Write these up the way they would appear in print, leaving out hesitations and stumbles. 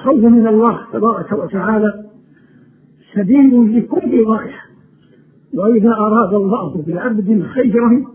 الخوف من الله تبارك وتعالى سبيل لكل غاية، وإذا أراد الله بالعبد خيرا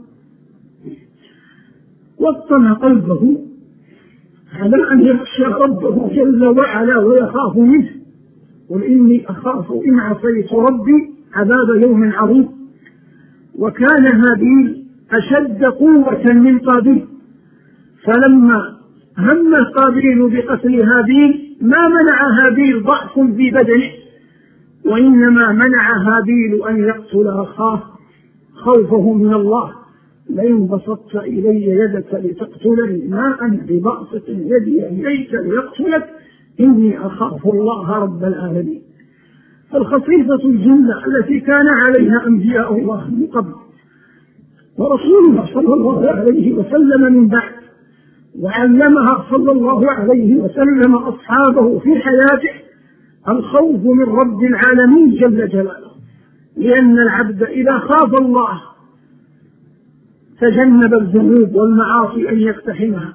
وطن قلبه على أن يخشى ربه جل وعلا ويخاف منه. قل إني أخاف إن عصيت ربي عذاب يوم عظيم. وكان هابيل أشد قوة من قابيل، فلما هم قابيل بقتل هابيل ما منع هابيل ضعف في بدنه، وإنما منع هابيل أن يقتل أخاه خوفه من الله. لئن بسطت إلي يدك لتقتلني ما أنا بباسط يدي إليك ليقتلك إني أخاف الله رب العالمين. الخصيصة الجملة التي كان عليها أنبياء الله من قبل ورسوله صلى الله عليه وسلم من بعد، وعلمها صلى الله عليه وسلم أصحابه في حياته، الخوف من رب العالمين جل جلاله. لأن العبد إذا خاف الله تجنب الذنوب والمعاصي أن يقتحمها،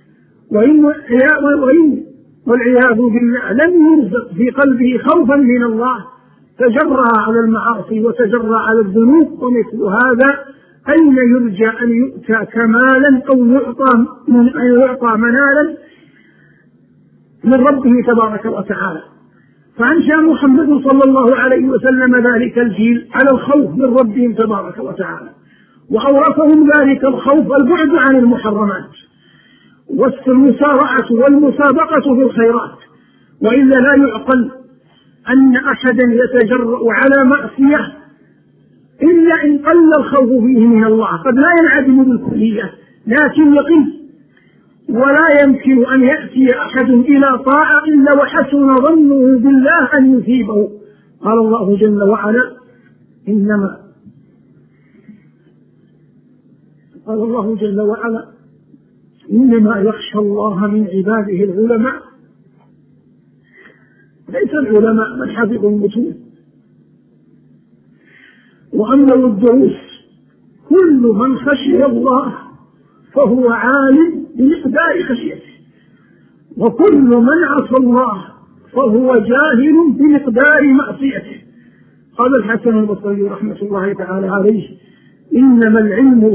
والعياذ بالله لم يرزق في قلبه خوفا من الله تجرأ على المعاصي وتجرأ على الذنوب. ومثل هذا أين يرجى أن يؤتى كمالا أو يعطى منالا من ربه تبارك وتعالى. فأنشأ محمد صلى الله عليه وسلم ذلك الجيل على الخوف من ربهم تبارك وتعالى، وأورثهم ذلك الخوف البعد عن المحرمات والمسارعة والمسابقة في الخيرات. وإلا لا يعقل أن أحدا يتجرأ على معصية إلا إن قل الخوف فيه من الله. قد لا ينعدم بالكلية لكن يقل، ولا يمكن أن يأتي أحد إلى طاعة إلا وحسن ظنه بالله أن يثيبه. قال الله جل وعلا إنما يخشى الله من عباده العلماء. ليس العلماء من حفظوا المتون وأملوا الدروس، كل من خشي الله فهو عالم بمقدار خشيته، وكل من عصى الله فهو جاهل بمقدار معصيته. قال الحسن البصري رحمة الله تعالى عليه: إنما العلم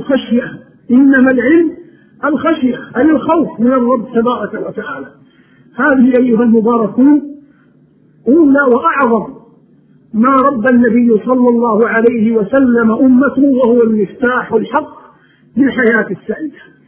الخشية أي الخوف من الرب تبارك وتعالى. هذه أيها المباركون أولى وأعظم ما رب النبي صلى الله عليه وسلم أمته، وهو المفتاح الحق للحياة السعيدة.